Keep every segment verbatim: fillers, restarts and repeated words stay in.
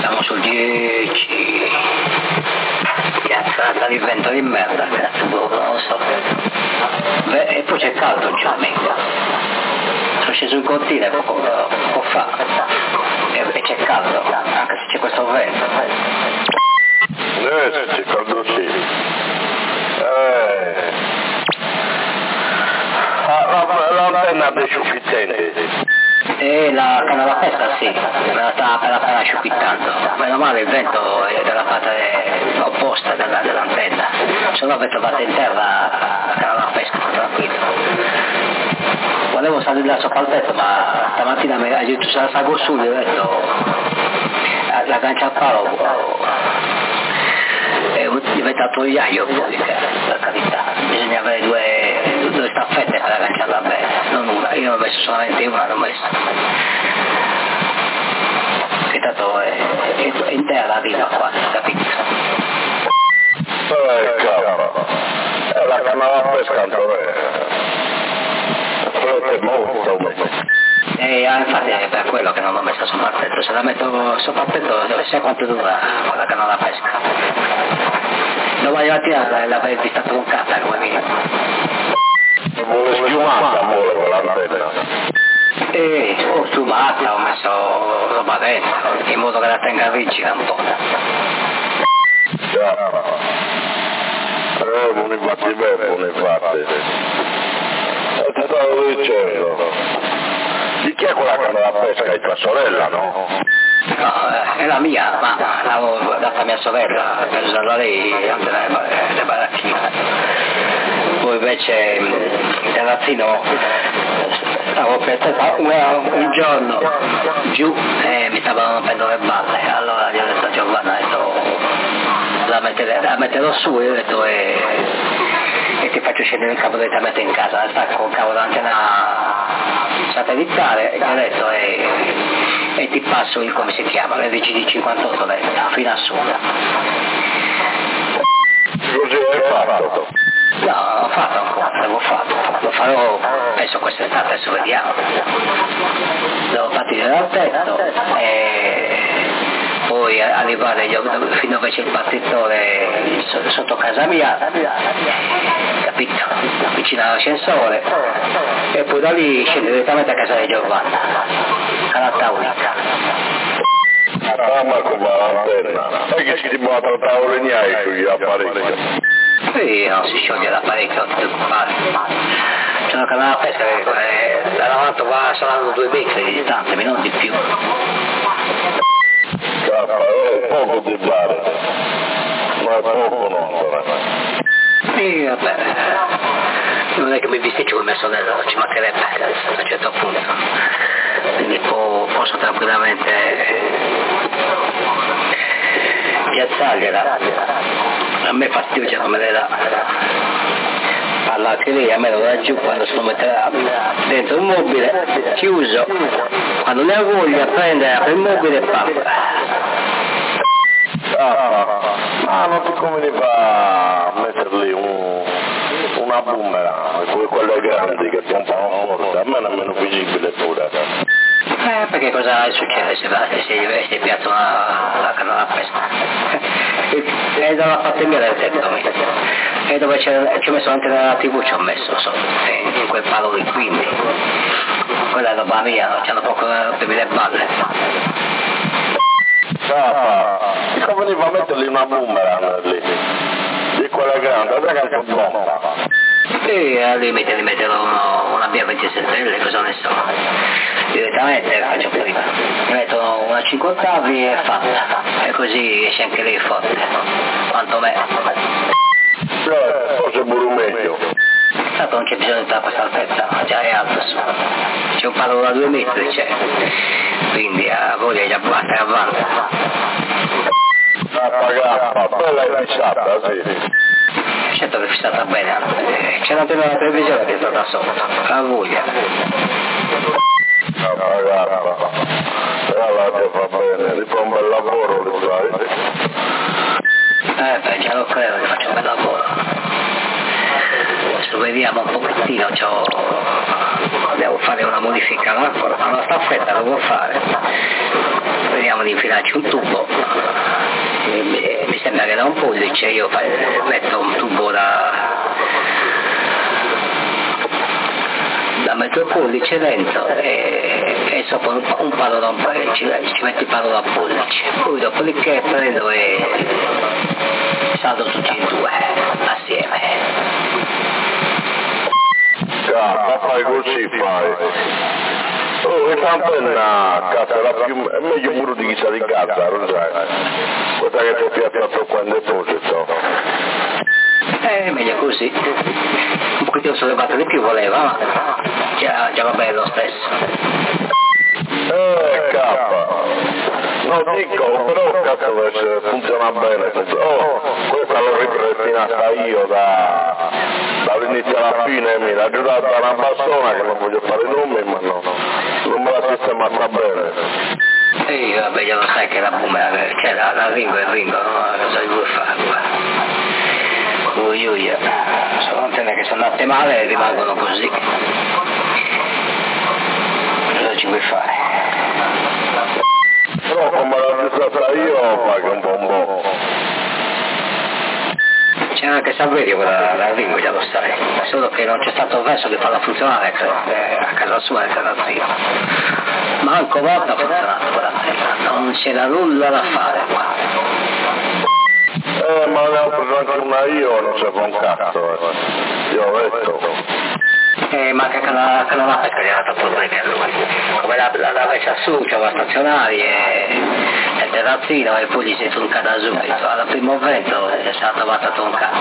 Siamo sul dieci. Piazzata di vento di merda, cazzo, boh, non lo so. Beh, e poi c'è caldo già, mica. Sono sceso in cortile poco, poco fa. E, e c'è caldo, anche se c'è questo vento. Eh, c'è caldo sì. Eh. Ah, la, l'antenna è sufficiente. E la canna da pesca sì, me la sta appena appena sciupittando. Meno male il vento è dalla parte opposta della, dell'antenna. Se no avete trovato in terra la canna da pesca, tranquillo. Volevo salire sopra il tetto, ma stamattina mi ha detto se la salgo su, gli ho detto la gancia al palo è diventato iaio poi, per carità, bisogna avere due, due staffette per agganciarla bene, non una, io ho messo solamente una, l'ho messa. Che tanto è, è, è intera la vita qua, capito? Eh, cavolo, è la canna da pesca ancora è molto, E ah, infatti è per quello che non l'ho messa sopra il tetto, se la metto sopra il tetto sai quanto dura la canna da pesca. Domani mattina l'avrei vista troncata come minimo. Vuole schiumata, vuole quell'antenna. E ho schiumata, ho messo roba dentro, in modo che la tenga rigida un po'. Già. Eh, non infatti bene, non infatti. E ti stavo dicendo. Di chi è quella canna da pesca? È tua sorella, no? No, è la mia, ma l'avevo data a mia sorella per usarla lei le baracchine. Poi invece il ragazzino stavo per un, un giorno giù e mi stavano rompendo le balle, allora gli ho detto a Giovanna, ho detto, la, mettere, la metterò su, io ho detto e, e ti faccio scendere il cavo direttamente in casa, stacco il cavo dell'antenna satellitare e gli ho detto e, e ti passo il come si chiama, l'L G D cinquantotto dentro, fino a su. Così hai fatto? No, non l'ho fatto ancora, l'avevo fatto, lo farò penso quest'estate, adesso vediamo. Devo partire dal tetto e poi arrivare fino dove c'è il battitore sotto casa mia, capito? Vicino all'ascensore e poi da lì scendere direttamente a casa di Giovanna, alla tavola. Ah, ma come l'antenna? E che si può trattare le gnai sugli apparecchi? Sì, non si scioglie l'apparecchio, non ti preoccupare. C'è una canna da pesca che da davanti va salando due metri di distanza, ma non di più. Cazzo, è poco di fare, ma è poco non. Sì, vabbè, non è che mi bisticcio con mia sorella, ci mancherebbe a un certo punto, quindi po- posso tranquillamente piazzargliela, a me fastidio come le dà, parla anche lei, a me lo dà giù quando si lo metterà dentro un mobile, chiuso, quando ne ha voglia prende, apre il mobile e parla. Ah, ah, non ti conviene a metterli un, una boomerang, quelle grandi che pompano forte, a me non è meno visibile pure. Eh, perché cosa succede se, se, se piazza una, la canna da pesca? È dalla parte mia del tetto, e dove c'è, ci ho messo anche nella tivù, ci ho messo so, in quel palo lì, quindi quella è roba mia, ci hanno poco per le balle. Ah, ti conveniva a metterli una boomerang lì, di quella grande, guarda che è un bomba. Sì, al limite li metterò uno, una B ventisette, cosa ne so. Direttamente faccio prima. Mi metto una cinque ottavi e fatta. E così esce anche lei forte. Quanto me. Eh, forse pure meglio. Tanto non c'è bisogno di dare questa altezza, già è alto su. C'è un palo da due metri, c'è. Quindi a voglia di abbattere avanti. La pagata, bella e fissata, sì. Certo che è fissata bene, c'è una tela della televisione che è stata sotto, a voglia. La pagata, quella che fa bene, ti fa un bel lavoro, lo sai. Eh beh, già lo credo che faccio un bel lavoro. Adesso vediamo un pochettino, c'ho... devo fare una modifica all'ancora, una staffetta devo fare. vediamo di infilarci un tubo, mi, mi sembra che da un pollice io metto un tubo da, da mezzo pollice dentro e, e sopra un, un palo da un pollice, ci, ci metto il palo da un pollice, poi dopodiché prendo e saldo tutti e due assieme. Ah, fai così fai. Oh, e l'antenna, cazzo, era più, è meglio pure di chissà di casa, non sai? Guarda che ti è piazzato qua in deposito. È meglio così. Un pochettino sollevato di più voleva, ma già, già va bene lo stesso. Eh, cappa. No, dico, però cazzo deve funziona bene. Oh, questa l'ho ripristinata io da, dall'inizio alla fine, mi l'ha aiutata una persona che non voglio fare nomi, ma no, non me la sistemata bene. E vabbè, già lo sai che la boomerang, cioè la, la Ringo è Ringo, no? Cosa vuoi fare qua? Ui ui, sono antenne che sono andate male e rimangono così. Cosa ci vuoi fare? Però come l'ho stata io, paga un po' un po'. C'è anche Salverio quella la Ringo, già lo sai, solo che non c'è stato verso di farla funzionare a casa sua e casa zio. Manco volta ha funzionato quell'antena, non c'era nulla da fare qua. Eh, ma ne ho preso anche una io, non serve un cazzo, eh. Io ho detto. Eh, manca che la, che non ha perché gli ha dato problemi a lui. Come la, la, la messa su, c'era stazionari e il terrazzino e poi gli si è troncata subito. Al primo vento è stata trovata troncata.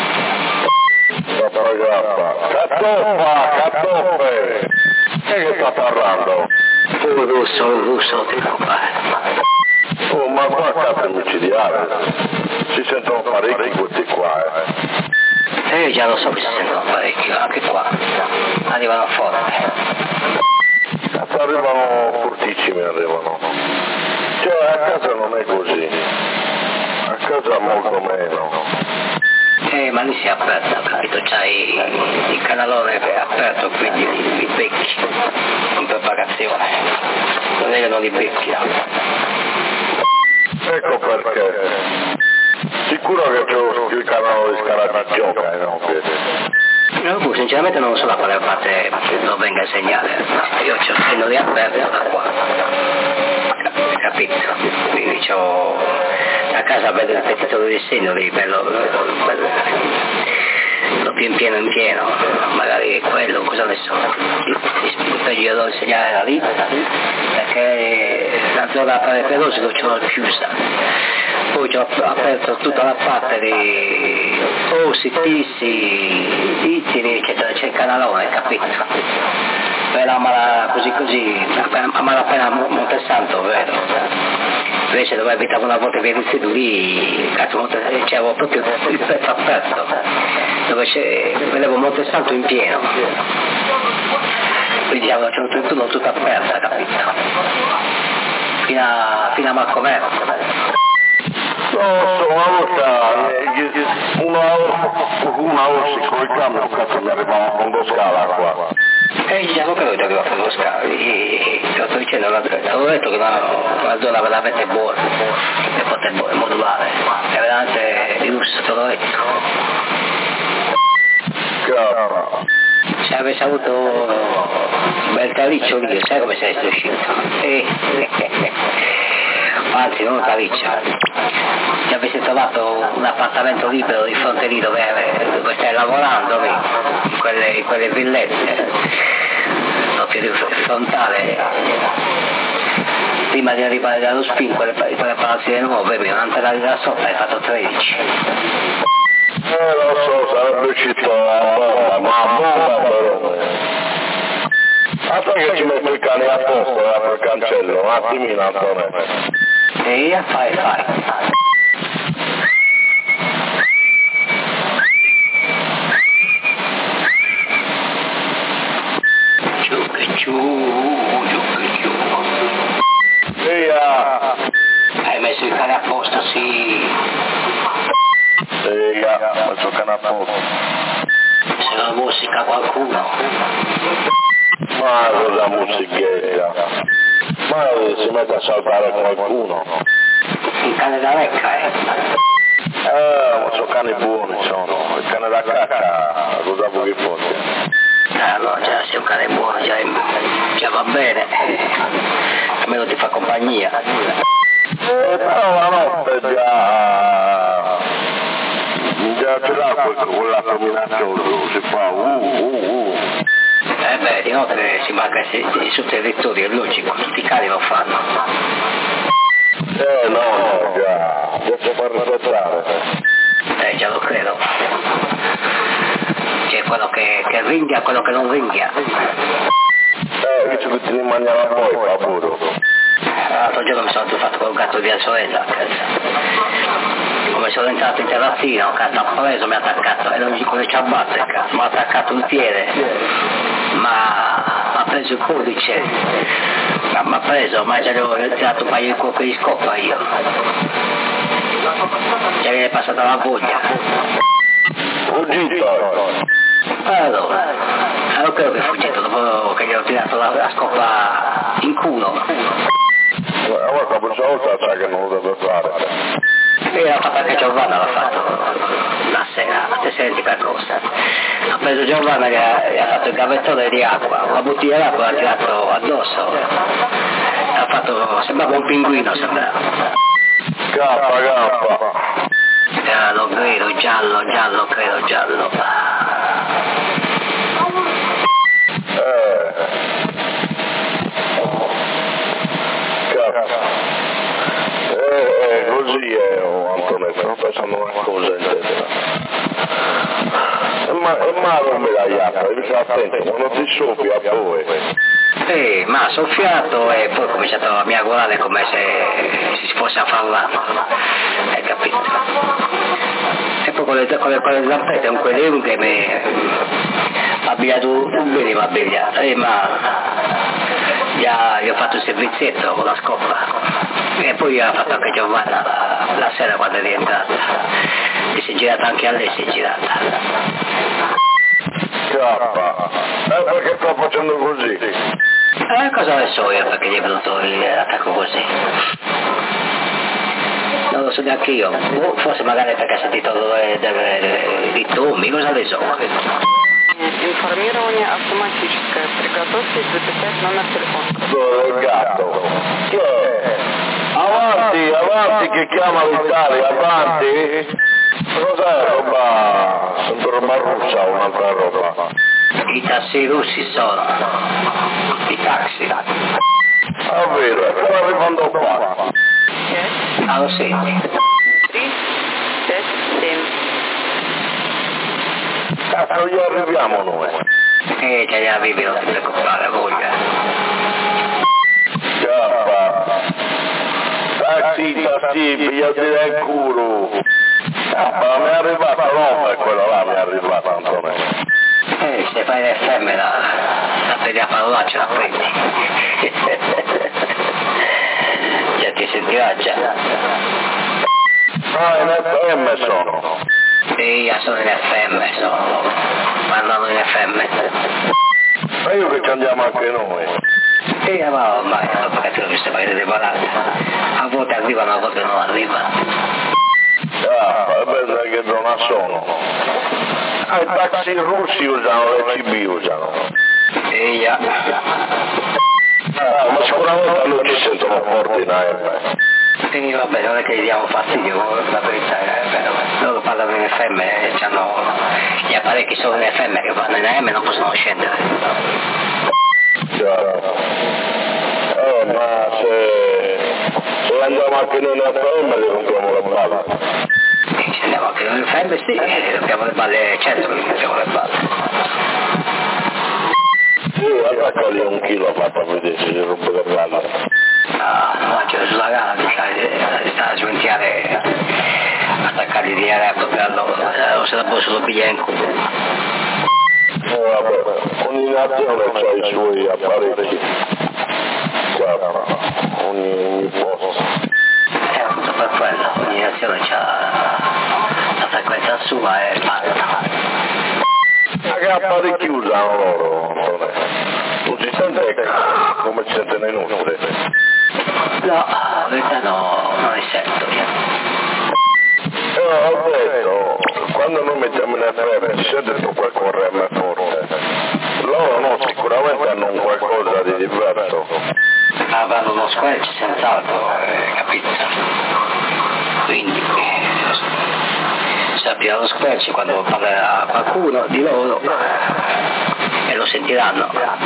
Papà grappa. Catoppa, cattoppe! Che che sta parlando? Un russo, un russo, ti compare. Oh, ma qua cazzo è micidiale. Si sentono parecchi questi qua, eh. Eh, già lo so che si sentono parecchio, anche qua. Arrivano forte. Cazzo arrivano fortissimi, arrivano. Cioè, a casa non è così. A casa molto meno. Eh, ma lì si è aperto, capito? C'hai il canalone che è aperto, quindi li becchi in propagazione. Non è che non li becchi, no? Ecco perché. Sicuro che c'è il canale di Scala di gioca, no? No, boh, sinceramente non so da quale parte non venga il segnale. Io c'ho il segno di aperto da qua. Capito? Quindi c'ho a casa vedo il pezzetto di segno lì, bello, bello, bello, lo più in pieno in pieno, magari quello, cosa ne so. Io do il segnale da lì, perché la zona periferosa non ce l'ho chiusa. Poi ho aperto tutta la parte di Ossi, Tissi, Ittini, eccetera, c'è il canalone, capito? Per la mala, così così, a malapena Montesanto, vero? Invece dove abitavo una volta via di lì, cazzo, c'avevo proprio il pezzo aperto, dove vedevo Montesanto in pieno. Quindi avevo tutto, tutto aperta, capito? Fino a, fino a Marcomerto. No, una volta, una, una orsi con il camion, cazzo, mi arrivava a Fondo Scala qua. E gli avevo capito che arrivava a Fondo Scala, ti sto dicendo, avevo detto che la, la zona è veramente buona, che poteva essere modulare, è veramente di lusso, te l'ho detto. Cazzo. Se avessi avuto un bel caliccio lì, sai come sei uscito? Eh, anzi, non un caliccio. Se avessi trovato un appartamento libero di fronte lì dove, dove stai lavorando, lì, in, quelle, in quelle villette, proprio di frontale, prima di arrivare dallo Spin, quelle, quelle palazzine nuove, un'antena di là sopra hai fatto tredici. Eh, lo so, sarebbe uscito a bomba, ma a bomba però. Aspetta che ci metto il cane a posto, eh, per il cancello, un attimino, Antonio. E fai, fai. Giù che giù, giù che giù. Via! Hai messo il cane a posto, sì. Via, faccio il cane a posto. Se non musica qualcuno. Ma cosa musichetta? Ma si mette a saltare qualcuno. Il cane da lecca, eh? Eh, ma sono cani buoni, sono. Il cane da cacca, lo davo che fosse. Ah no, già sei un cane buono, già, già va bene. Almeno ti fa compagnia. Eh, però la notte già... già ce l'ha quel, quell'atto minaccioso, si fa uh, uh, uh. Eh beh, di notte si manca sul territorio, è logico, tutti i cani lo fanno. Eh no, no, già, già si fa rispettare. Eh, già lo credo. C'è quello che, che ringhia e quello che non ringhia. Eh, dice che ti rimaniamo poi, pavuro. L'altro giorno mi sono fatto con un gatto di sorella a casa. Come sono entrato in terrazzina, un gatto ha preso, mi ha attaccato, e non gli comincia a battere, cazzo, mi ha attaccato il piede, ma ha preso il codice, ma mi ha preso, ma già gli ho tirato un paio di colpi di scoppa io. Già viene passata la voglia. Fuggito! Allora, allora credo che è fuggito, dopo che gli ho tirato la, la scoppa in culo. Ma questa volta sa che non lo deve fare. E l'ha fatta anche Giovanna, l'ha fatto la sera, la stessa identica cosa. Ha preso Giovanna che ha, gli ha fatto il gavettone di acqua, una bottiglia d'acqua l'ha tirato addosso. Ha fatto, sembrava un pinguino, sembrava. Cappa, cappa. Era lo credo, giallo, giallo, credo, giallo. Eh. Cappa. Eh, così è, oh, Antonio, sto pensando una cosa in testa. Ma, ma non me la iatta, devi stare attento, quando ti soffia a voi. Sì, ma ha soffiato e poi ho cominciato a miagolare come se si fosse a farlare, hai capito? E poi con le, con le, con le zampette, con quelle lunghe mi ha abbigliato un bene, mi ha abbigliato, eh, ma gli, ha, gli ho fatto il servizietto con la scoppa. E poi ha fatto anche Giovanna la, la sera quando è rientrata, e si è girata anche a lei, si è girata. Cappa, eh, perché sto facendo così? Eh, cosa ne so io perché gli è venuto l'attacco così? Non lo so neanche io, forse magari perché ha sentito i tombi, cosa ne so? Информирование автоматическое. Приготовьтесь записать номер телефона. Dove il gatto? Che è? Avanti, avanti che chiama l'Italia, avanti! Cos'è roba? Sento roba russa o un'altra roba? I tassi russi sono, i taxi. Ah, vero, stanno arrivando qua. Ah, lo senti? три, пять, семь. Cazzo, gli arriviamo noi. Eh, già gli arrivi, non ti preoccupare, voglia. Cappa. Taxi, taxi, pigliati nel culo. Cappa, mi è arrivata l'uomo e quello là mi è arrivata, Antonio. Eh, se fai l'F M la, la prendi a parolaccia, la prendi. Già ti sentirà già. Ah, in F M sono. Sì, io sono in F M, sono. Mandano in F M. Ma io che ci andiamo anche noi. Sì, ma ormai, perché tu queste paese devolate. A volte arrivano, a volte non arrivano. Ah, è bello che zona sono. Ah, i taxi russi usano, le C B usano. Sì, già. Ah, ma sicuramente non ci sentono forti in A M. Sì, vabbè, non è che gli diamo fastidio, la verità è vero. Loro parlano in F M e hanno gli apparecchi solo in F M che vanno in A M e non possono scendere. Chiaro. Eh, ma se, se andiamo anche noi in F M li rompiamo le balle. E se andiamo anche in F M, sì, rompiamo le balle, certo che rompiamo le balle. Sì, attaccali un chilo, fatto a vedere se gli rompe le balle. Ah, no, c'è sulla gara, stai a svenziare, attaccati di aria proprio allora, se la posso lo pigliare in culo. Eh, vabbè, ogni nazione ha i suoi apparecchi. Chiaro, ogni, ogni posto. È appunto per quello, ogni nazione ha la frequenza sua e fatta. Ma che apparecchi usano loro, Antonio? Non si sente come si sente nei nostri. No, la verità no, non è certo. Eh, ho detto, quando noi mettiamo in afferma si è detto qualcosa a me forte. Loro no, sicuramente hanno un qualcosa di diverso. Avranno uno squelch senz'altro, eh, capito? Quindi eh, sappiano lo squelch quando parlerà qualcuno di loro e lo sentiranno.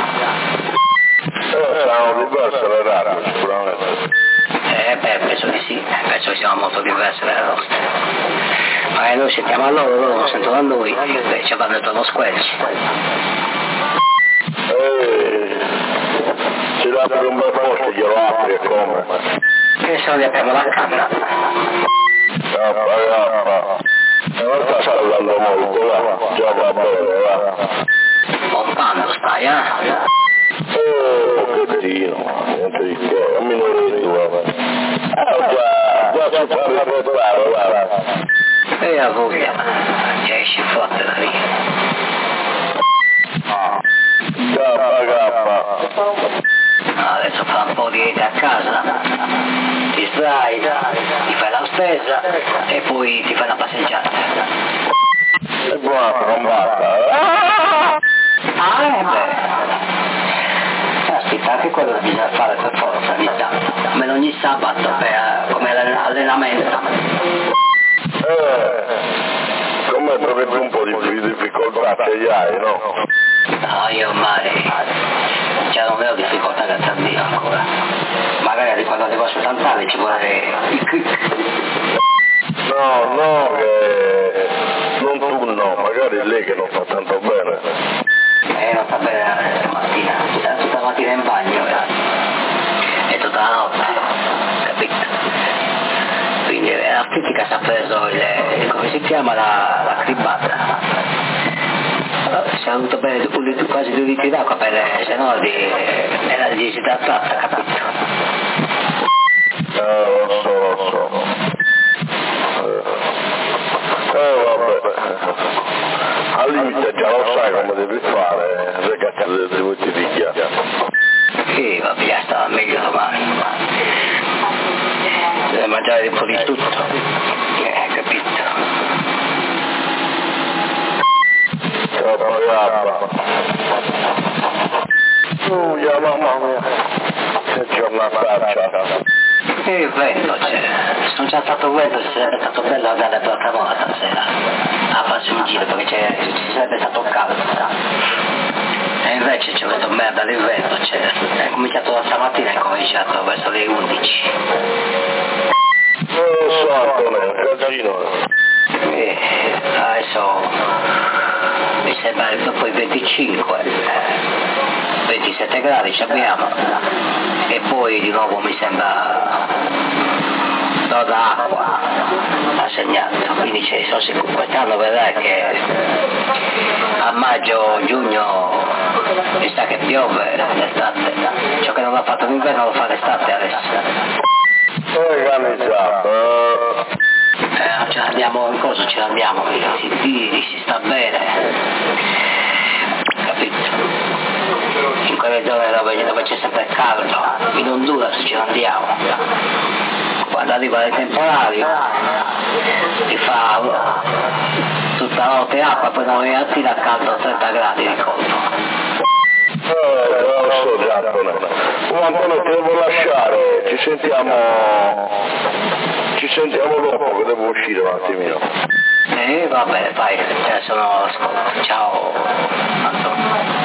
Eh, saranno diverse le radio sicuramente. Eh beh, penso di sì, penso che siano molto diverse dalle nostre. Magari noi sentiamo a loro, loro non sentono a noi, beh, ci avranno detto uno squelch. Eh, ci apri un bel posto, glielo apri e come? E se non gli apriamo la canna? Cappa, cappa. Non sta scaldando molto, va? Già va bene, va? Pompando stai, eh? Eh, un pochettino, niente di che, un minutino, va. Eh, già, già si fa rispettare, va? E a voglia, che esci forte da lì. Cappa, cappa. Adesso fa un po' di rete a casa, ti distrai, ti fai la spesa e poi ti fai una passeggiata. È buona trombata. Ah, eh beh. Caspita, anche quello bisogna fare per forza ogni tanto, almeno ogni sabato per, come allenamento. Eh, come trovi un po' di difficoltà che hai, no? No, io ormai già non ho difficoltà da Dio ancora. Magari quando arrivo su Sant'Ale ci vuole il click. No, no, che non tu no, magari lei che non fa tanto bene. Eh, non sta bene stamattina, sta tutta la mattina in bagno eh. E tutta la notte, capito? Quindi la critica si è preso il, come si chiama, la, la cribata. Si è avuto bene quasi due litri d'acqua per, se no di, era disidratata, capito? Eh, lo so, lo so. Eh, eh vabbè. Al limite già lo sai come devi fare, se cazzo devo ti picchiare. Sì, vabbè, già stava meglio domani. Deve mangiare un po' di tutto. Eh, capito? Cappa, cappa. Uh, ya mamma mia. Che giornataccia. E il vento c'è. Se non c'è stato vento ci sarebbe stato bello andare per la Cremona stasera a farsi un giro perché c'è, ci sarebbe stato caldo. E invece c'è questo merda del vento, c'è. È cominciato da stamattina, è cominciato verso le undici. Non lo so Antonio, è un casino. E adesso mi sembra dopo i venticinque, ventisette gradi ci abbiamo. E poi di nuovo mi sembra toda acqua ha segnato, quindi c'è, sono sicuro, quest'anno vedrai che a maggio, giugno mi sa che piove l'estate, ciò che non ha fatto l'inverno lo fa l'estate adesso. Organizzato. Eh, ce l'andiamo in cosa, ce l'andiamo, si tiri, si sta bene, capito? In quelle zone dove, dove c'è sempre caldo, in Honduras ce l'andiamo. Quando arriva il temporario ti fa tutta la notte acqua, poi non rialzi da caldo a trenta gradi di colpo. Eh, lo so già Antonio. Oh Antonio ti devo lasciare, ci sentiamo, ci sentiamo dopo che devo uscire un attimino. Eh vabbè, vai, adesso non ascolto. Ciao Antonio.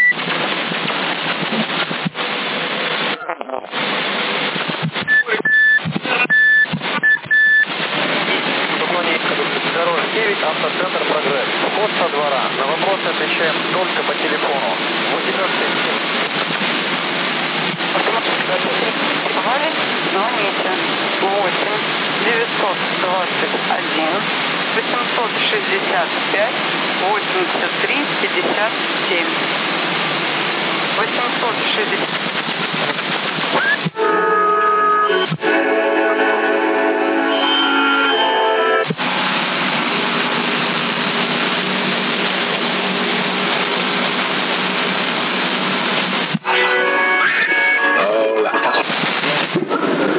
девять, автоцентр «Прогресс». Вход со двора. На вопросы отвечаем только по телефону. восемь семь. Звоните восемь девятьсот двадцать один восемьсот шестьдесят пять восемьдесят три пятьдесят семь. восемьсот шестьдесят. Hola.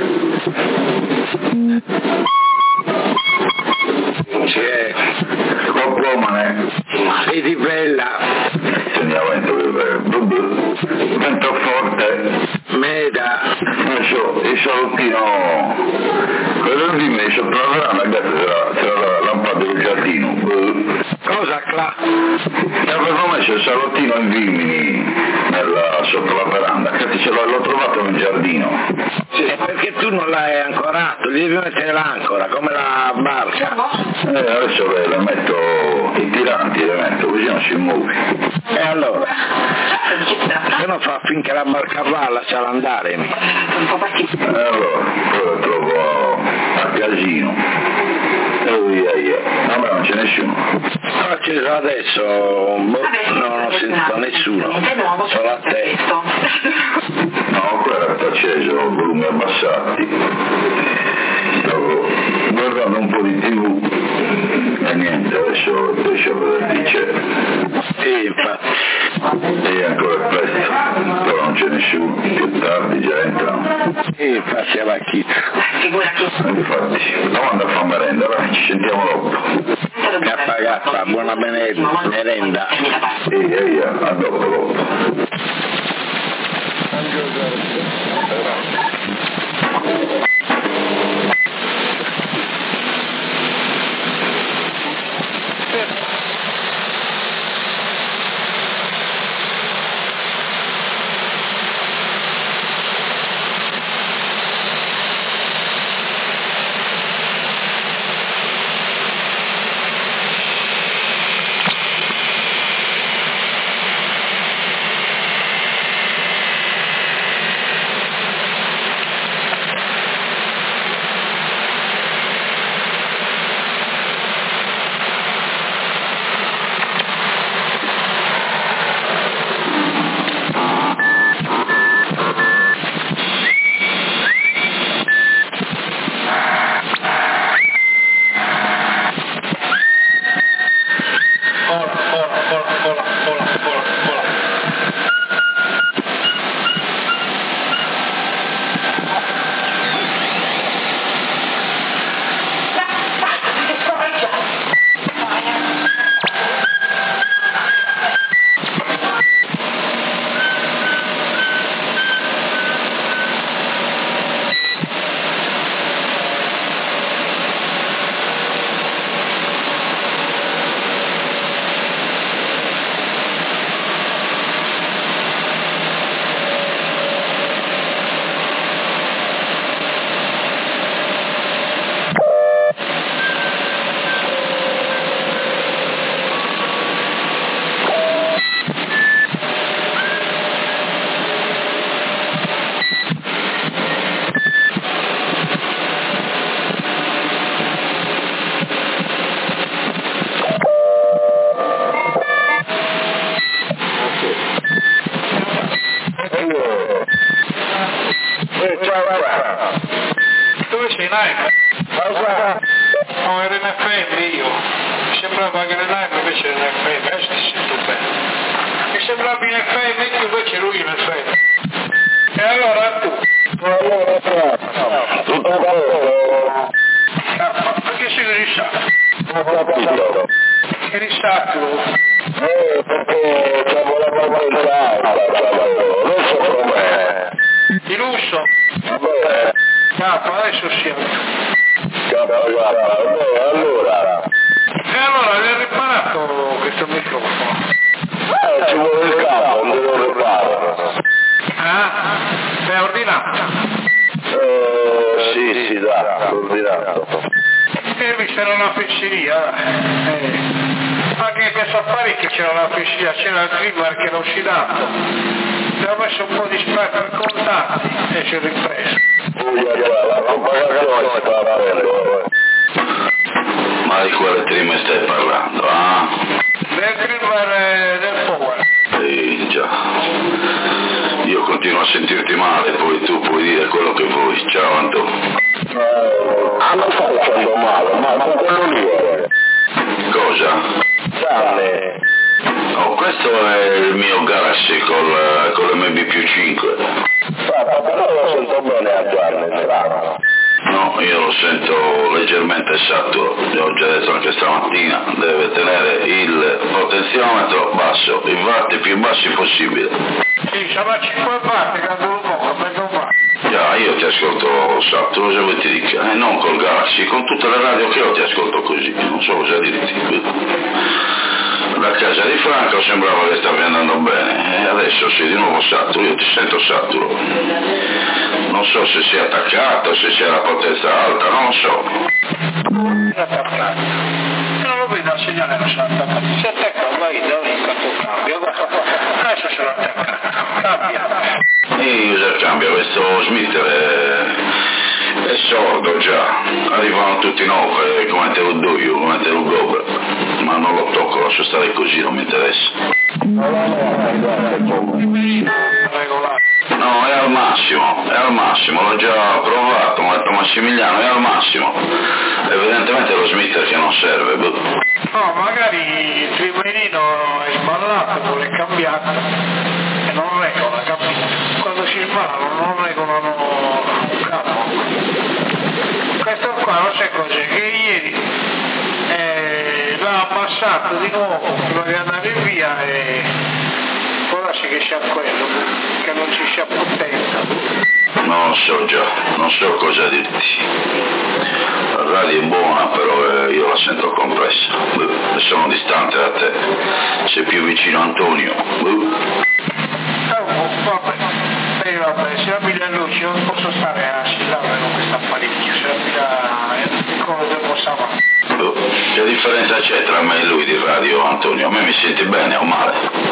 il salottino, quello lì mi sotto la veranda, c'era, c'era la lampada del giardino. Cosa cla? E avevo messo il salottino in Vimini, nella, sotto la veranda, che ce l'ho, l'ho trovato nel giardino. Sì, perché tu non l'hai ancorato, gli devi mettere l'ancora, come la barca. Eh, adesso le, le metto, i tiranti le metto, così non si muove. E allora? Se non fa finché la barca va, lasciala andare. E allora, poi lo trovo a casino. E via, via. No, ma non c'è nessuno. Ho acceso adesso, boh, no, non ho sentito nessuno, solo a te. No, quello è acceso, volumi abbassati. Stavo guardando un po' di tivù e niente, adesso riesco a vedere chi c'è. Sì, infatti. E ancora presto, però non c'è nessuno, più tardi già entrano. Sì, infatti è vacchito. Infatti, andiamo a fare merenda, vai, ci sentiamo dopo. K K, buona merenda. Sì, e a dopo dopo. Dove sei, Naime? No, era in F M io. Mi sembrava che era Naime, invece era in F M. Adesso ti sento bene. Mi sembrava in F M io, invece lui in F M. E allora tu? Ah, perché sei rissato? Che rissato? Eh, perché siamo la normalità, non so com'è. Di russo? Vabbè, Capo, adesso siamo. capo, guarda, allora. E allora, hai riparato questo microfono? Eh, ci vuole il capo, non devo riparare. Ah? È ordinato? Eh, sì, sì, dai, ordinato. E mi c'era una fesseria. Eh. Anche in questo affare che c'era una fesseria, c'era il trimmer che era ossidato. Ti ho messo un po' di spray per contatti e ci ho ripreso. La propagazione si sta avendo. Ma di quale trimmer stai parlando, ah? Del trimmer del Power. Sì, già. Io continuo a sentirti male, poi tu puoi dire quello che vuoi. Ciao, Anto. Ah, non sto facendo male, ma con quello lì è. Cosa? Gianni. Oh, questo è il mio Galaxy col, con l'M B più cinque. Guarda, però lo sento bene a Gianni, strano. No, io lo sento leggermente saturo. Gli ho già detto anche stamattina, deve tenere il potenziometro basso, i watt più bassi possibile. Sì, siamo a cinque watt, quando lo muovo, quando va. Già, io ti ascolto Saturno, cosa vuoi ti dica? Eh, non col Galaxy, con tutte le radio che ho ti ascolto così, non so cosa dirti. Da casa di Franco sembrava che stavi andando bene, e adesso sei di nuovo Saturno, io ti sento Saturno. Non so se sei attaccato, se sei alla potenza alta, non lo so. Attaccato. Non lo vedo, il segnale non sono attaccato. Si attacca, vai, da un incanto cambio. Adesso sono attaccato. Cambia. E cosa cambia? Questo Smith è, è sordo già. Arrivano tutti no, come te lo do io, come te lo go. Ma non lo tocco, lascio stare così, non mi interessa. No, è al massimo, è al massimo, l'ho già provato, mi ha detto Massimiliano, è al massimo. Evidentemente è lo Smith che non serve. No, magari il trimelino è sballato, vuole cambiare e non regola, capito? Quando si sballano non regolano un capo. Questo qua non sai cos'è, che ieri eh, l'ha abbassato di nuovo, lo deve andare via e può darsi che sia quello, che non ci sia potenza. Non so già, non so cosa dirti. La radio è buona, però eh, io la sento compressa. Beh, sono distante da te. Sei più vicino a Antonio. Eh, vabbè, eh, vabbè, se abita a luce non posso stare a oscillare con questo apparecchio, se abita come devo sapere. Che differenza c'è tra me e lui di radio, Antonio? A me mi senti bene o male?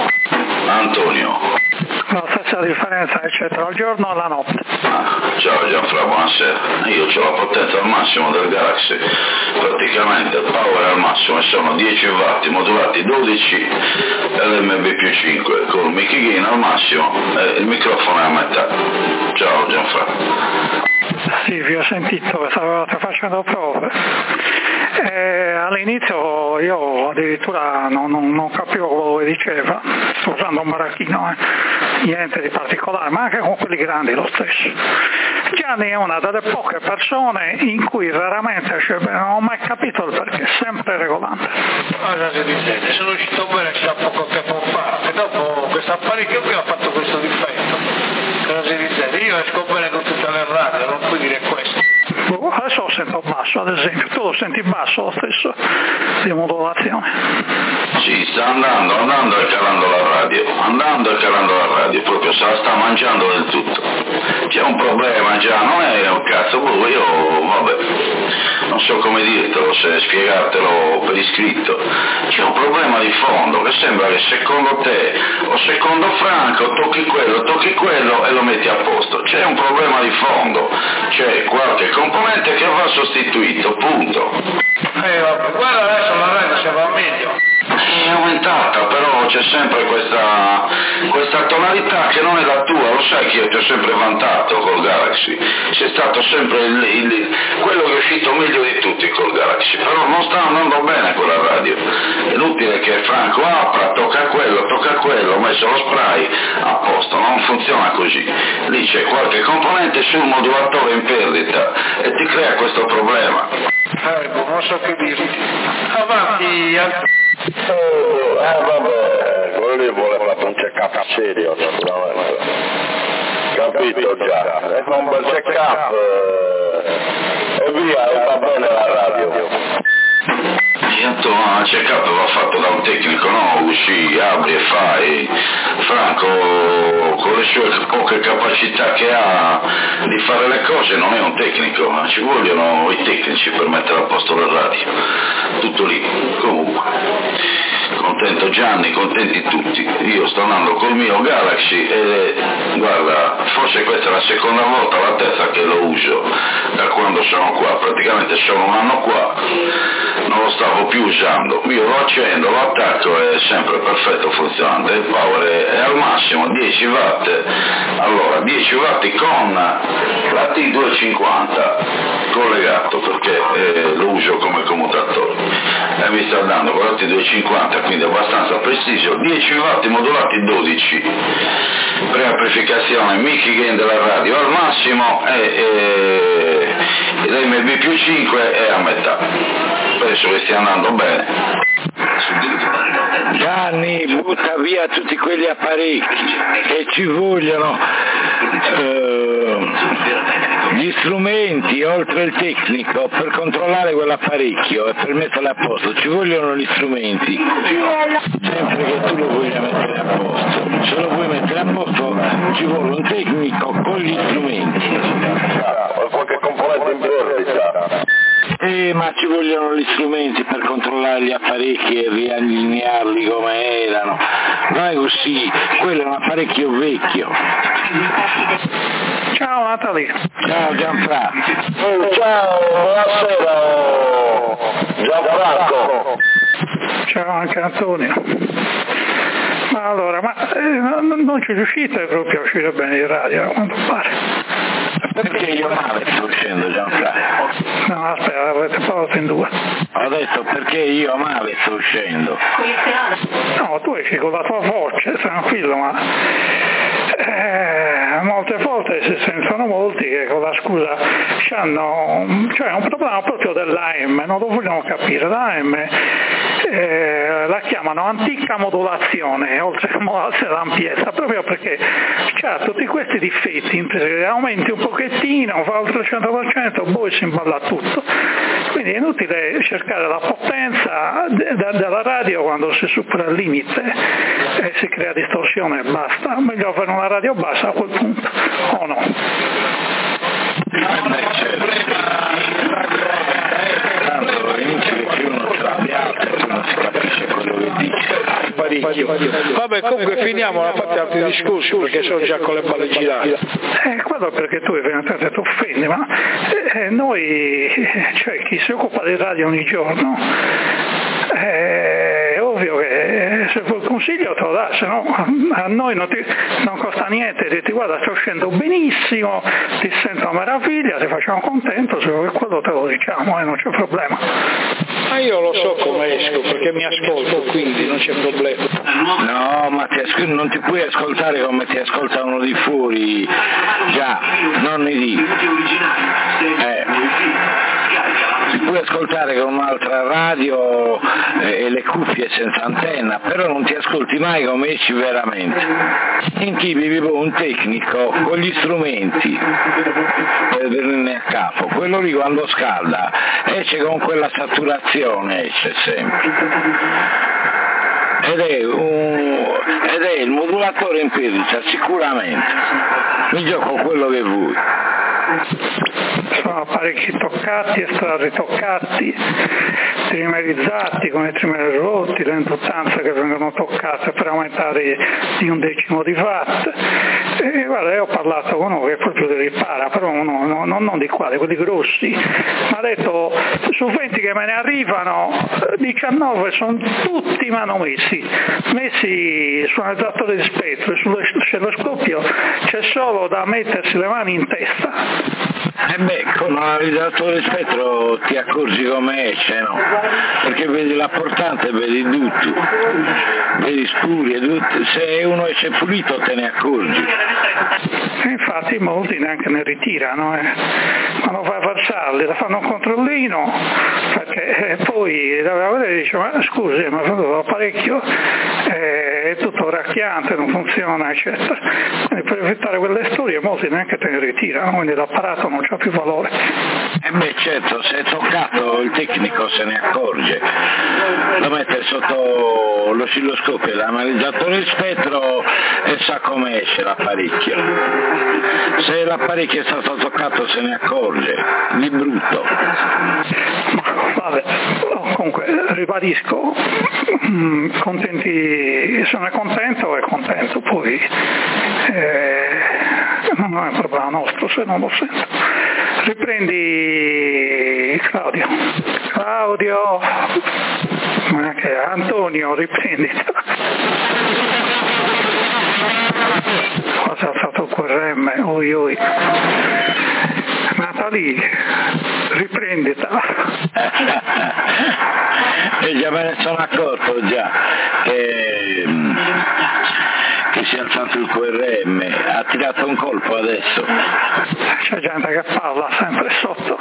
Antonio? La stessa differenza c'è tra il giorno e la notte. Ah, ciao Gianfra, buonasera. Io ho la potenza al massimo del Galaxy, praticamente il power al massimo e sono dieci watt modulati dodici L M B più cinque con il mic gain al massimo e il microfono è a metà. Ciao Gianfra. Sì, vi ho sentito che stavate facendo prove. E all'inizio io addirittura non, non, non capivo quello che diceva, sto usando un marachino, eh. Niente di particolare, ma anche con quelli grandi lo stesso. Gianni è una delle poche persone in cui raramente, cioè, non ho mai capito il perché, sempre regolante. Cosa si dice? Sono uscito bene c'è poco tempo fa e dopo questo apparecchio qui ha fatto questo difetto. Cosa si dice? Io esco bene con tutte le radio, non puoi dire questo. Adesso lo sento basso, ad esempio, tu lo senti basso lo stesso di modulazione? Sì, sta andando, andando e calando la radio, andando e calando la radio, proprio se la sta mangiando del tutto. C'è un problema già, non è un cazzo, boh, io vabbè, non so come dirtelo, se spiegartelo per iscritto. C'è un problema di fondo che sembra che secondo te o secondo Franco tocchi quello, tocchi quello e lo metti a posto. C'è un problema di fondo, c'è qualche componente che va sostituito, punto. Eh vabbè, guarda adesso la radio se va meglio. È aumentata, però c'è sempre questa, questa tonalità che non è la tua, lo sai che io ti ho sempre vantato col Galaxy, sei stato sempre il, il, quello che è uscito meglio di tutti col Galaxy, però non sta andando bene quella radio, è inutile che Franco apra, tocca quello, tocca quello, ho messo lo spray, a posto, non funziona così, lì c'è qualche componente sul modulatore in perdita e ti crea questo problema. Eh, non so che dirti. Avanti, altri. Eh, vabbè, quello lì vuole fare un check-up serio, naturalmente. Capito già, e fa un bel check-up eh, e via, e va bene la radio. Intanto il check-up va fatto da un tecnico, no? Usci, apri e fai. Franco, con le sue poche capacità che ha di fare le cose, non è un tecnico, ma ci vogliono i tecnici per mettere a posto la radio. Tutto lì, comunque. Contento Gianni, contenti tutti. Io sto andando col mio Galaxy e guarda, forse questa è la seconda volta, la terza che lo uso da quando sono qua, praticamente sono un anno qua, non lo stavo più usando. Io lo accendo, lo attacco e è sempre perfetto funzionante, il power è, è al massimo, dieci watt, allora dieci watt con la T duecentocinquanta collegato perché eh, lo uso come commutatore e mi sta dando con la T duecentocinquanta, quindi abbastanza preciso, dieci watt modulati dodici, preamplificazione, mic gain della radio al massimo e, e, e l'M B più cinque è a metà, penso che stia andando bene. Gianni, butta via tutti quegli apparecchi che ci vogliono eh, gli strumenti oltre il tecnico per controllare quell'apparecchio e per metterlo a posto ci vogliono gli strumenti, sempre che tu lo voglia mettere a posto. Se lo vuoi mettere a posto ci vuole un tecnico con gli strumenti. O qualche componente in perdita. Eh, ma ci vogliono gli strumenti per controllare gli apparecchi e riallinearli come erano. Non è così, quello è un apparecchio vecchio. Ciao Natalie. Ciao Gianfranco. Oh, ciao, buonasera Gianfranco. Ciao anche Antonio. Ma allora, ma eh, non, non ci riuscite proprio a uscire bene in radio, a quanto pare. Perché io male sto uscendo Gianfranco? No, aspetta, avete parlato in due. Ho detto perché io male sto uscendo. No, tu esci con la tua voce, tranquillo, ma eh, molte volte si sentono molti che con la scusa c'hanno, cioè è un problema proprio dell'A M, non lo vogliono capire, l'A M eh, la chiamano antica modulazione, oltre che modulazione d'ampiezza, proprio perché c'ha tutti questi difetti, aumenti un pochettino, fa il trecento per cento, poi si imballa tutto. Quindi è inutile cercare la potenza de- de- della radio quando si supera il limite e si crea distorsione e basta. Meglio fare una radio bassa a quel punto, o no? Eh, certo. Tanto inizio che uno ce l'abbia e non si capisce quello che dice. Parecchio. Vabbè, comunque finiamo la parte altri discorsi perché sono già con le balle girate. Eh, quello perché tu evidentemente ti offendi, ma eh, noi, cioè chi si occupa di radio ogni giorno, eh, è ovvio che se vuoi il consiglio te lo dà, se no a noi non, ti, non costa niente, ti, ti guarda, sto uscendo benissimo, ti sento a meraviglia, ti facciamo contento, se vuoi quello te lo diciamo e eh, non c'è problema. Ma io lo so come esco perché mi ascolto, quindi non c'è problema. No, ma ti ascol- non ti puoi ascoltare come ti ascolta uno di fuori, già, non ne di. Eh. Ti puoi ascoltare con un'altra radio eh, e le cuffie senza antenna, però non ti ascolti mai come esci veramente. In chi vivo un tecnico con gli strumenti per venirne a capo, quello lì quando scalda esce con quella saturazione, esce sempre. Ed è, un, ed è il modulatore in perdita, sicuramente. Mi gioco quello che vuoi. Sono apparecchi toccati e straritoccati, trimerizzati con i trimeri rotti, le induttanze che vengono toccate per aumentare di un decimo di watt. E guarda, io ho parlato con uno che proprio li ripara, però uno, no, no, non di quali, quelli grossi. Mi ha detto su venti che me ne arrivano, diciannove sono tutti manomessi, messi su un analizzatore di spettro e sull'oscilloscopio c'è solo da mettersi le mani in testa. E beh, con l'analizzatore spettro ti accorgi come esce, no? Perché vedi la portante e vedi tutto, vedi spuri e tutto. Se uno esce pulito te ne accorgi. E infatti molti neanche ne ritirano, eh. Quando vai a falsarli, la fanno un controllino, perché eh, poi la vedere dice ma scusi, ma l'apparecchio eh, è tutto racchiante, non funziona, eccetera. Quindi per evitare quelle storie molti neanche te ne ritirano, quindi l'apparato non c'ha più valore. E beh certo, se è toccato il tecnico se ne accorge, lo mette sotto l'oscilloscopio, l'analizzatore di spettro e sa come esce l'apparecchio. Se l'apparecchio è stato toccato se ne accorge, di brutto. Vabbè, comunque ribadisco, contenti, sono contento e contento, poi eh, non è un problema nostro se non lo sento. Riprendi Claudio. Claudio, ma che Antonio, riprendi. Cosa ha fatto il Q R M? Oi oi. Natalie, riprendita. E già me ne sono accorto già che, che si è alzato il Q R M, ha tirato un colpo adesso. C'è gente che parla sempre sotto.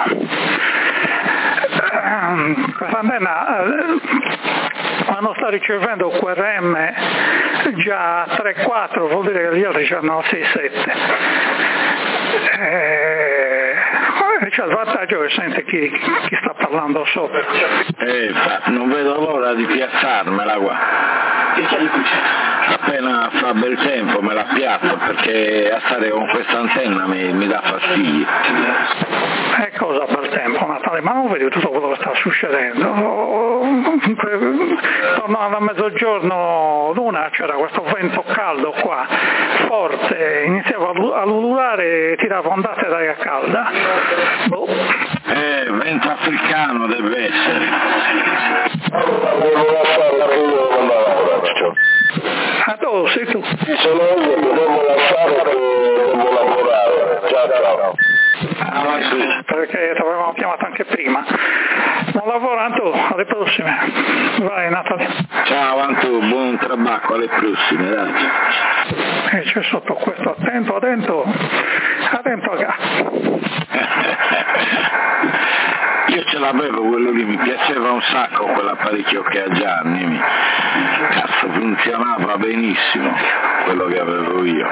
Questa antenna quando sta ricevendo il Q R M già tre quattro vuol dire che gli altri hanno sei sette. Eh, c'è il vantaggio che sente chi, chi sta parlando sopra. Eh, non vedo l'ora di piazzarmela qua. Appena fa bel tempo me la piazzo, perché a stare con questa antenna mi, mi dà fastidio. E cosa bel tempo, Natale? Ma non vedi tutto quello che sta succedendo? Tornando a mezzogiorno l'una c'era questo vento caldo qua, forte, iniziava a ululare e tirava ondate d'aria calda. Boh. Eh, vento africano deve essere. Ah, tu, sei tu? Sono io che devo lasciare per devo lavorare. Ciao ciao. Ah, sì, perché ti avevamo chiamato anche prima. Buon lavoro Anto, alle prossime. Vai Natale. Ciao Anto, buon trabacco, alle prossime, dai. E c'è sotto questo, attento, attento, attento a gatto. Io ce l'avevo quello lì, mi piaceva un sacco quell'apparecchio che ha Gianni, mi... cazzo, funzionava benissimo quello che avevo io.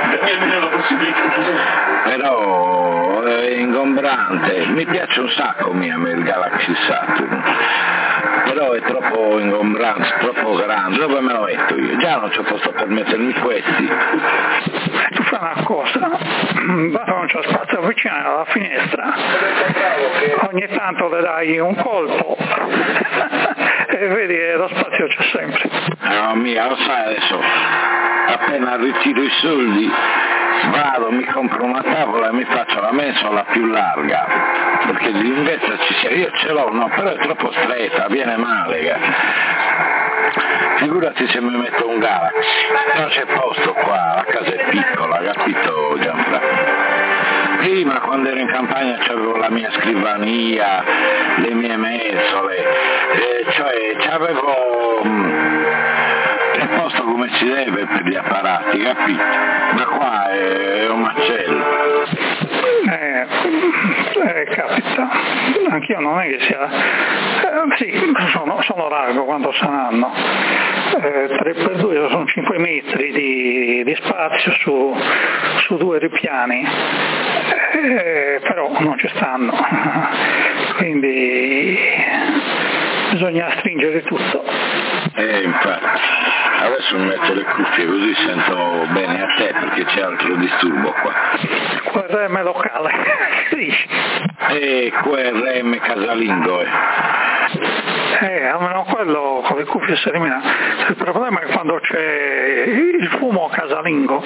Però è ingombrante, mi piace un sacco mia, il Galaxy Saturn, però è troppo ingombrante, troppo grande, dove me lo metto io? Già non c'ho posto per mettermi questi. Tu fai una cosa, dato non c'è spazio, avvicinare alla finestra, ogni tanto le dai un colpo e vedi che lo spazio c'è sempre. No mia, lo sai adesso, appena ritiro i soldi vado, mi compro una tavola e mi faccio la mensola più larga, perché l'investa ci sia, io ce l'ho, no, però è troppo stretta, viene male. Che... Figurati se mi metto un Galaxy, non c'è posto qua, la casa è piccola, capito Gianfranco? Prima quando ero in campagna c'avevo la mia scrivania, le mie mensole, eh, cioè c'avevo mh, il posto come si deve per gli apparati, capito? Ma qua è, è un macello. Eh, eh, capita, anch'io non è che sia, eh, sì, sono, sono largo quanto saranno, eh, tre per due sono cinque metri di, di spazio su, su due ripiani, eh, però non ci stanno, quindi bisogna stringere tutto. Eh, infatti, adesso mi metto le cuffie così sento bene a te perché c'è altro disturbo qua. Q R M locale, sì. E Q R M casalingo, eh. Eh, almeno quello con le cuffie si elimina. Il problema è quando c'è il fumo casalingo.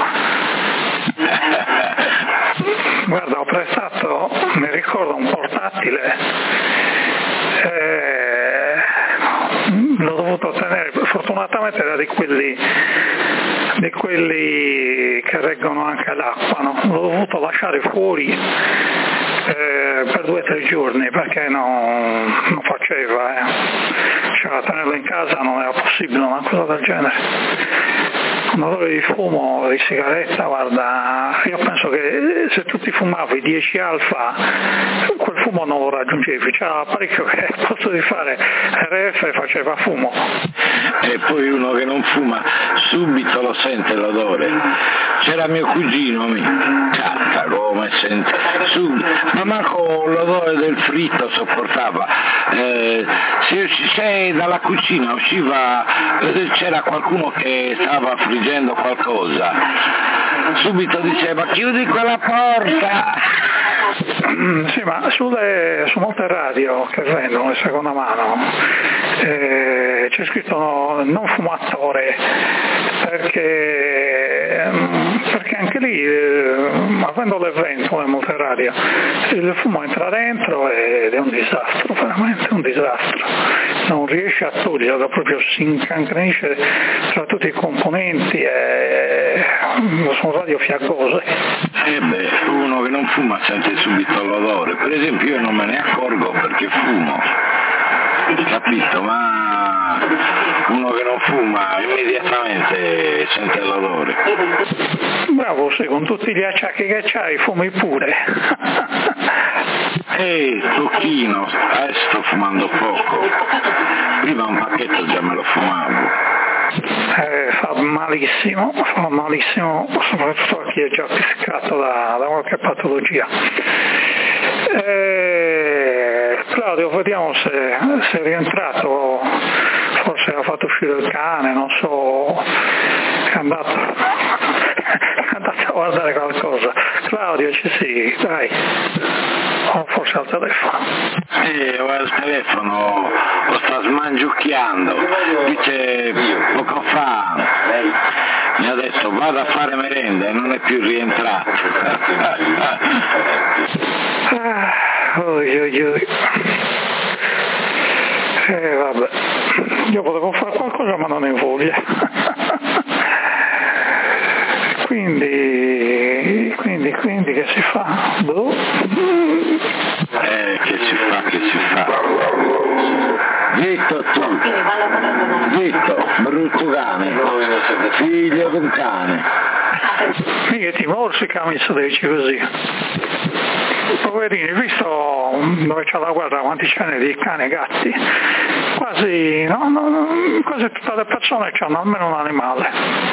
Guarda, ho prestato, mi ricordo, un portatile. Eh, l'ho dovuto tenere, fortunatamente era di quelli, di quelli che reggono anche l'acqua, no? L'ho dovuto lasciare fuori eh, per due o tre giorni perché non, non faceva, eh. Cioè, tenerlo in casa non era possibile una cosa del genere. Un odore di fumo, di sigaretta, guarda, io penso che se tu ti fumavi dieci alfa, quel fumo non lo raggiungevi, c'era l'apparecchio che al posto di fare R F faceva fumo. E poi uno che non fuma subito lo sente l'odore. C'era mio cugino, mi cacca come sente, subito, ma manco l'odore del fritto sopportava. Eh, se, se dalla cucina usciva, c'era qualcuno che stava friggendo qualcosa, subito diceva chiudi quella porta. Sì, ma sulle, su molte radio che vendono in seconda mano eh, c'è scritto no, non fumatore, perché, perché anche lì, eh, avendo le ventole in molte radio, il fumo entra dentro ed è un disastro, veramente un disastro. Non riesce a toglierlo, proprio si incancrenisce tra tutti i componenti e sono radio fiaccose. Eh beh, uno che non fuma sente subito l'odore, per esempio io non me ne accorgo perché fumo, capito? Ma uno che non fuma immediatamente sente l'odore. Bravo, sì, con tutti gli acciacchi che c'hai fumi pure. Ehi, pochino, adesso sto fumando poco, prima un pacchetto già me lo fumavo. Eh, fa malissimo, fa malissimo, soprattutto a chi è già pizzicato da, da qualche patologia. Eh, Claudio, vediamo se, se è rientrato, forse ha fatto uscire il cane, non so, è andato, è andato a guardare qualcosa. Claudio, ci sei, dai, o forse al telefono. Eh, al telefono lo sta smangiucchiando, dice poco fa, mi ha detto vado a fare merenda e non è più rientrato. Ah, oi, oi, oi. Eh, vabbè, io potevo fare qualcosa ma non ho voglia. quindi, quindi, quindi che si fa? Boh. Eh, che si fa, che si fa? Zitto tu, zitto, brutto cane, figlio di un cane. Mica ti morsica, mi si dice così. Poverini, visto dove c'è la guerra, quanti ce ne di cani e gatti, quasi, no, no, quasi tutte le persone hanno almeno un animale.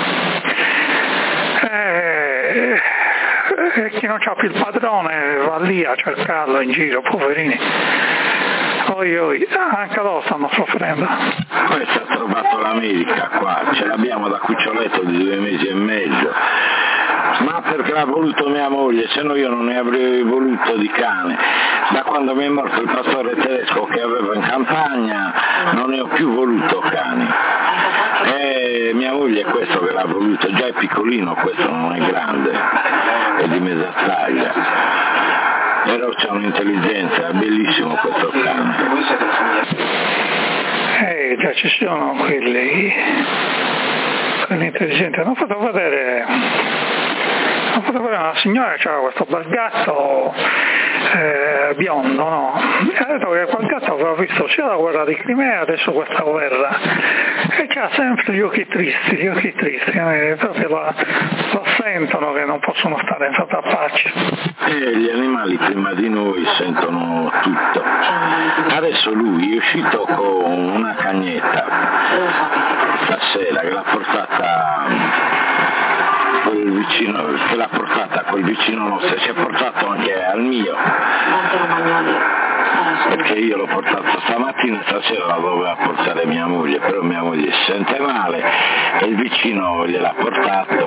E, e chi non c'ha più il padrone va lì a cercarlo in giro, poverini. Oi, oi, anche loro stanno soffrendo. Questo ha trovato l'America qua, ce l'abbiamo da cuccioletto di due mesi e mezzo. Ma perché l'ha voluto mia moglie, se no io non ne avrei voluto di cane. Da quando mi è morto il pastore tedesco che avevo in campagna non ne ho più voluto cani. E mia moglie è questo che l'ha voluto, già è piccolino, questo non è grande, è di mezza taglia. Però c'ha un'intelligenza, è bellissimo questo cane. Eh, già ci sono quelli, quelli intelligenti. Hanno fatto vedere, hanno fatto vedere una signora che aveva questo bel gatto eh, biondo, no? E ha detto che quel gatto aveva visto sia la guerra di Crimea, adesso questa guerra. E c'ha sempre gli occhi tristi, gli occhi tristi, eh, proprio la, lo sentono che non possono stare in santa pace. E gli animali prima di noi sentono tutto. Adesso lui è uscito con una cagnetta stasera che l'ha portata quel vicino, che l'ha portata col vicino nostro, si è portato anche al mio. Perché io l'ho portato stamattina e stasera la doveva portare mia moglie, però mia moglie si sente male e il vicino gliel'ha portato.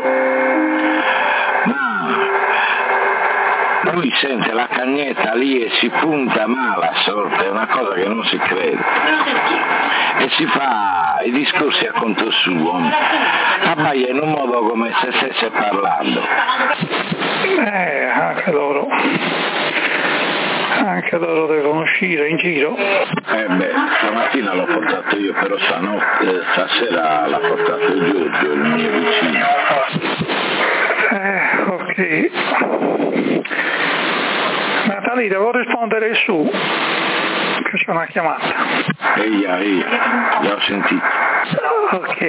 Ma lui sente la cagnetta lì e si punta male a sorte, è una cosa che non si crede. E si fa i discorsi a conto suo, abbaia in un modo come se stesse parlando. Eh, anche loro. Anche loro devono uscire in giro. Eh beh, stamattina l'ho portato io, però stanotte, stasera l'ha portato Giorgio, il mio vicino. Eh, ok. Natalie, devo rispondere su, che c'è una chiamata. Eia, eia, l'ho sentito. Ok.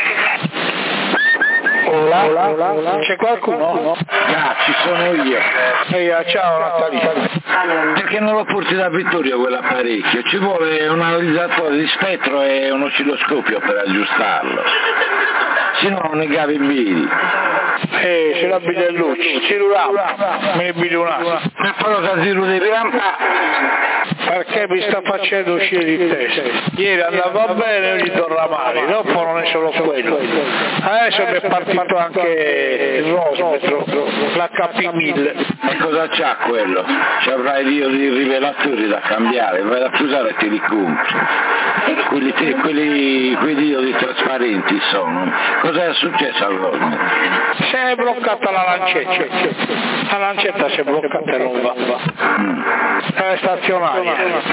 Hola, hola, hola. C'è qualcuno? Ah, ci sono io. Eia, ciao Natalia. Perché non lo porti da Vittorio quell'apparecchio? Ci vuole un analizzatore di spettro e un oscilloscopio per aggiustarlo. Se no non ne cavi bene. Eh, c'è la bidellucci, ci rurampa, me ne bidonassi. Ma però da zero di rampa? Perché mi sta facendo uscire di testa. Ieri andava bene e gli torna male, dopo non è solo quello. Adesso mi è partito anche il rosmetro, l'H P mille. E cosa c'ha quello? Ci avrai dio di rivelatori da cambiare, vai da usare e te li compri. Quelli, te, quelli, quei diodi trasparenti sono. Cos'è successo al rosmetro? Si è bloccata la lancetta, la lancetta si è bloccata e non va. Mm. È stazionaria.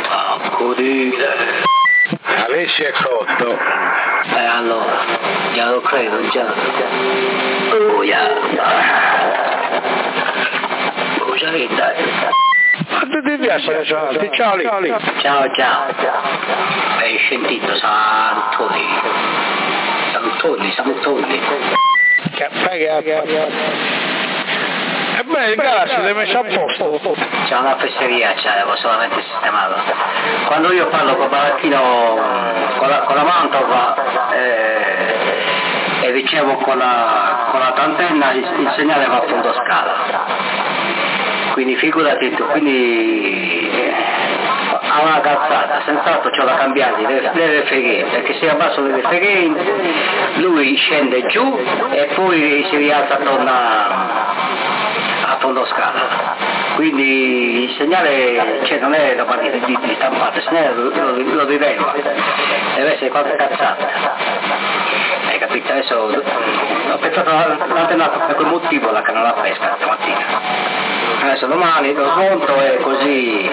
Alessia è cotto. Eh allora, già lo credo, già. Oh, già. Oh, già che dai. A tutti piace, ciao, ciao lì. Ciao, ciao. Hai sentito, Santoni. Santoni, Santoni. Che fai e beh, il gas l'hai messo a posto. C'è una fesseria, ce l'avevo solamente sistemato. Quando io parlo con Barattino con la, con la Mantova eh, e ricevo con la, con la tantenna, il, il segnale va appunto a scala. quindi figurati tu, quindi ha una calzata, senz'altro c'ho da cambiare le, le refeghe, perché se abbasso le refeghe lui scende giù e poi si rialza attorno a, a fondo scala, quindi il segnale cioè, non è roba di, di, di stampata, il segnale lo, lo, lo rileva, deve essere qualche cazzata, hai capito? Adesso ho pensato l'antenna per quel motivo la canola fresca stamattina, adesso domani lo smonto e così